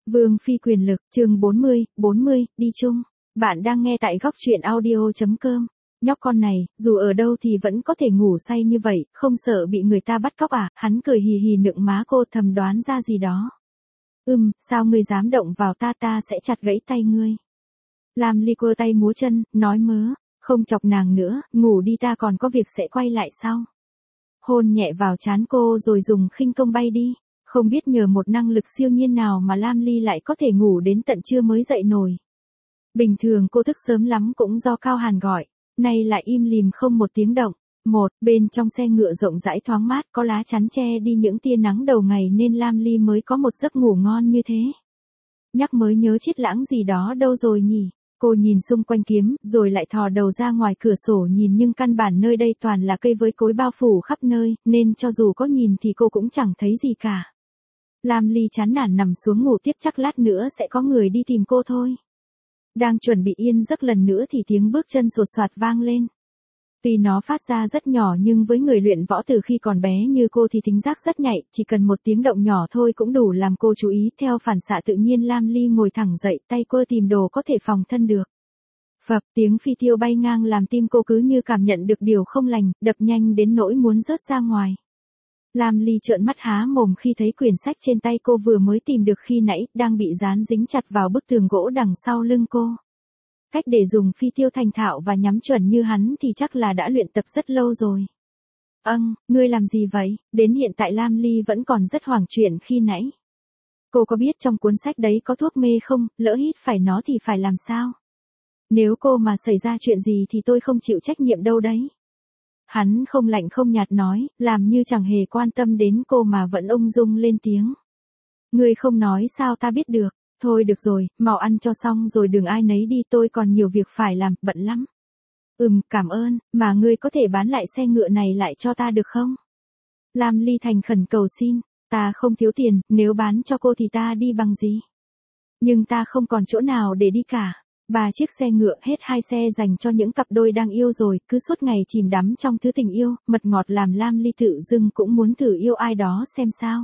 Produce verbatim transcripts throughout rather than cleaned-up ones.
Vương phi quyền lực, chương bốn mươi, bốn mươi, đi chung. Bạn đang nghe tại góc truyện audio chấm com. Nhóc con này, dù ở đâu thì vẫn có thể ngủ say như vậy, không sợ bị người ta bắt cóc à? Hắn cười hì hì nựng má cô, thầm đoán ra gì đó. Ừm, sao ngươi dám động vào ta, ta sẽ chặt gãy tay ngươi. Lam Ly quơ tay múa chân, nói mớ, không chọc nàng nữa, ngủ đi, ta còn có việc sẽ quay lại sau. Hôn nhẹ vào trán cô rồi dùng khinh công bay đi. Không biết nhờ một năng lực siêu nhiên nào mà Lam Ly lại có thể ngủ đến tận trưa mới dậy nổi. Bình thường cô thức sớm lắm cũng do Cao Hàn gọi, nay lại im lìm không một tiếng động. Một, bên trong xe ngựa rộng rãi thoáng mát, có lá chắn che đi những tia nắng đầu ngày nên Lam Ly mới có một giấc ngủ ngon như thế. Nhắc mới nhớ Chiết Lãng gì đó đâu rồi nhỉ? Cô nhìn xung quanh kiếm, rồi lại thò đầu ra ngoài cửa sổ nhìn, nhưng căn bản nơi đây toàn là cây với cối bao phủ khắp nơi, nên cho dù có nhìn thì cô cũng chẳng thấy gì cả. Lam Ly chán nản nằm xuống ngủ tiếp, chắc lát nữa sẽ có người đi tìm cô thôi. Đang chuẩn bị yên giấc lần nữa thì tiếng bước chân sột soạt vang lên. Tuy nó phát ra rất nhỏ nhưng với người luyện võ từ khi còn bé như cô thì thính giác rất nhạy, chỉ cần một tiếng động nhỏ thôi cũng đủ làm cô chú ý. Theo phản xạ tự nhiên Lam Ly ngồi thẳng dậy, tay quơ tìm đồ có thể phòng thân được. Phập, tiếng phi tiêu bay ngang làm tim cô cứ như cảm nhận được điều không lành, đập nhanh đến nỗi muốn rớt ra ngoài. Lam Ly trợn mắt há mồm khi thấy quyển sách trên tay cô vừa mới tìm được khi nãy, đang bị dán dính chặt vào bức tường gỗ đằng sau lưng cô. Cách để dùng phi tiêu thành thạo và nhắm chuẩn như hắn thì chắc là đã luyện tập rất lâu rồi. Âng, ngươi làm gì vậy? Đến hiện tại Lam Ly vẫn còn rất hoảng chuyện khi nãy. Cô có biết trong cuốn sách đấy có thuốc mê không? Lỡ hít phải nó thì phải làm sao? Nếu cô mà xảy ra chuyện gì thì tôi không chịu trách nhiệm đâu đấy. Hắn không lạnh không nhạt nói, làm như chẳng hề quan tâm đến cô mà vẫn ung dung lên tiếng. Ngươi không nói sao ta biết được. Thôi được rồi, mau ăn cho xong rồi đường ai nấy đi, tôi còn nhiều việc phải làm, bận lắm. Ừm, cảm ơn, mà ngươi có thể bán lại xe ngựa này lại cho ta được không? Lam Ly thành khẩn cầu xin, ta không thiếu tiền, nếu bán cho cô thì ta đi bằng gì? Nhưng ta không còn chỗ nào để đi cả. Ba chiếc xe ngựa, hết hai xe dành cho những cặp đôi đang yêu rồi, cứ suốt ngày chìm đắm trong thứ tình yêu, mật ngọt làm Lam Ly tự dưng cũng muốn thử yêu ai đó xem sao.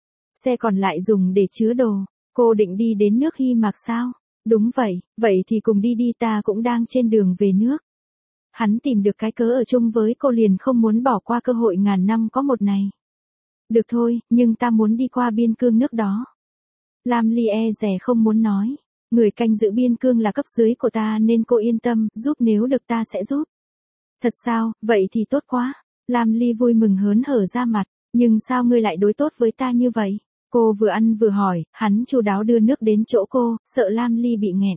Xe còn lại dùng để chứa đồ. Cô định đi đến nước Hy Mạc sao? Đúng vậy, vậy thì cùng đi đi, ta cũng đang trên đường về nước. Hắn tìm được cái cớ ở chung với cô liền không muốn bỏ qua cơ hội ngàn năm có một này. Được thôi, nhưng ta muốn đi qua biên cương nước đó. Lam Ly e dè không muốn nói. Người canh giữ biên cương là cấp dưới của ta nên cô yên tâm, giúp nếu được ta sẽ giúp. Thật sao, vậy thì tốt quá. Lam Ly vui mừng hớn hở ra mặt, nhưng sao ngươi lại đối tốt với ta như vậy? Cô vừa ăn vừa hỏi, hắn chu đáo đưa nước đến chỗ cô, sợ Lam Ly bị nghẹn.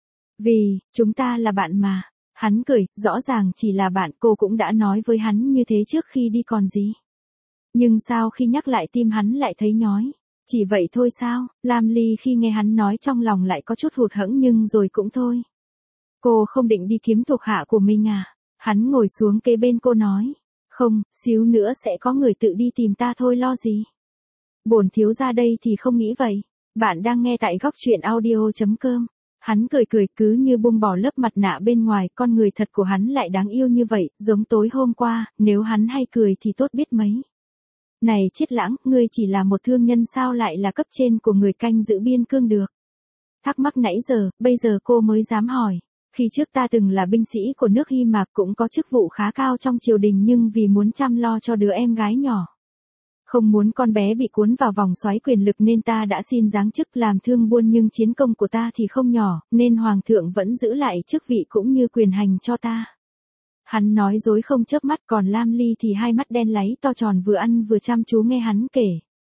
Vì, chúng ta là bạn mà. Hắn cười, rõ ràng chỉ là bạn, cô cũng đã nói với hắn như thế trước khi đi còn gì. Nhưng sao khi nhắc lại tim hắn lại thấy nhói? Chỉ vậy thôi sao? Lam Ly khi nghe hắn nói trong lòng lại có chút hụt hẫng nhưng rồi cũng thôi. Cô không định đi kiếm thuộc hạ của mình à? Hắn ngồi xuống kế bên cô nói. Không, xíu nữa sẽ có người tự đi tìm ta thôi, lo gì? Bổn thiếu gia đây thì không nghĩ vậy. Bạn đang nghe tại góc truyện audio chấm com. Hắn cười cười cứ như buông bỏ lớp mặt nạ bên ngoài, con người thật của hắn lại đáng yêu như vậy, giống tối hôm qua, nếu hắn hay cười thì tốt biết mấy. Này Chiết Lãng, ngươi chỉ là một thương nhân sao lại là cấp trên của người canh giữ biên cương được? Thắc mắc nãy giờ, bây giờ cô mới dám hỏi. Khi trước ta từng là binh sĩ của nước Hy Mạc, cũng có chức vụ khá cao trong triều đình, nhưng vì muốn chăm lo cho đứa em gái nhỏ. Không muốn con bé bị cuốn vào vòng xoáy quyền lực nên ta đã xin giáng chức làm thương buôn, nhưng chiến công của ta thì không nhỏ, nên hoàng thượng vẫn giữ lại chức vị cũng như quyền hành cho ta. Hắn nói dối không chớp mắt, còn Lam Ly thì hai mắt đen láy to tròn, vừa ăn vừa chăm chú nghe hắn kể.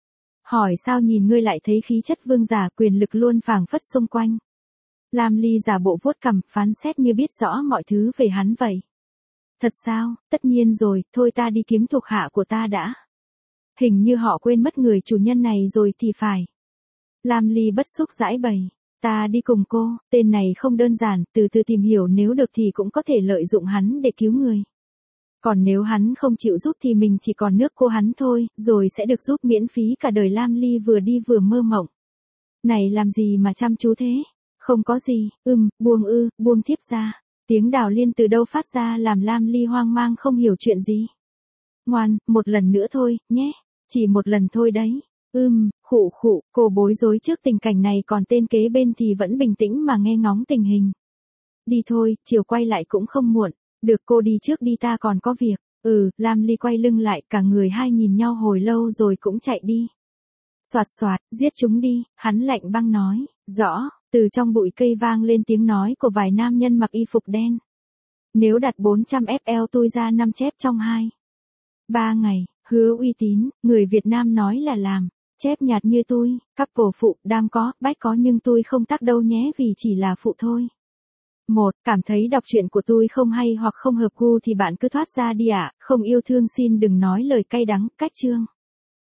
Hỏi sao nhìn ngươi lại thấy khí chất vương giả, quyền lực luôn phảng phất xung quanh. Lam Ly giả bộ vuốt cằm, phán xét như biết rõ mọi thứ về hắn vậy. Thật sao? Tất nhiên rồi, thôi ta đi kiếm thuộc hạ của ta đã. Hình như họ quên mất người chủ nhân này rồi thì phải. Lam Ly bất xúc giãi bày. Ta đi cùng cô, tên này không đơn giản, từ từ tìm hiểu, nếu được thì cũng có thể lợi dụng hắn để cứu người. Còn nếu hắn không chịu giúp thì mình chỉ còn nước cô hắn thôi, rồi sẽ được giúp miễn phí cả đời. Lam Ly vừa đi vừa mơ mộng. Này làm gì mà chăm chú thế? Không có gì, ừm, buông ư, buông thiếp ra. Tiếng Đào Liên từ đâu phát ra làm Lam Ly hoang mang không hiểu chuyện gì. Ngoan, một lần nữa thôi, nhé. Chỉ một lần thôi đấy. Ừm, khụ khụ, cô bối rối trước tình cảnh này còn tên kế bên thì vẫn bình tĩnh mà nghe ngóng tình hình. Đi thôi, chiều quay lại cũng không muộn. Được cô đi trước đi ta còn có việc. Ừ, Lam Ly quay lưng lại, cả người hai nhìn nhau hồi lâu rồi cũng chạy đi. Soạt soạt, giết chúng đi, hắn lạnh băng nói. Rõ, từ trong bụi cây vang lên tiếng nói của vài nam nhân mặc y phục đen. Nếu đặt bốn trăm ép lờ tôi ra năm chép trong hai. Ba ngày, hứa uy tín, người Việt Nam nói là làm. Chép nhạt như tôi, couple phụ, đam có, bách có nhưng tôi không tác đâu nhé vì chỉ là phụ thôi. Một, cảm thấy đọc truyện của tôi không hay hoặc không hợp gu thì bạn cứ thoát ra đi ạ, không yêu thương xin đừng nói lời cay đắng, cách chương.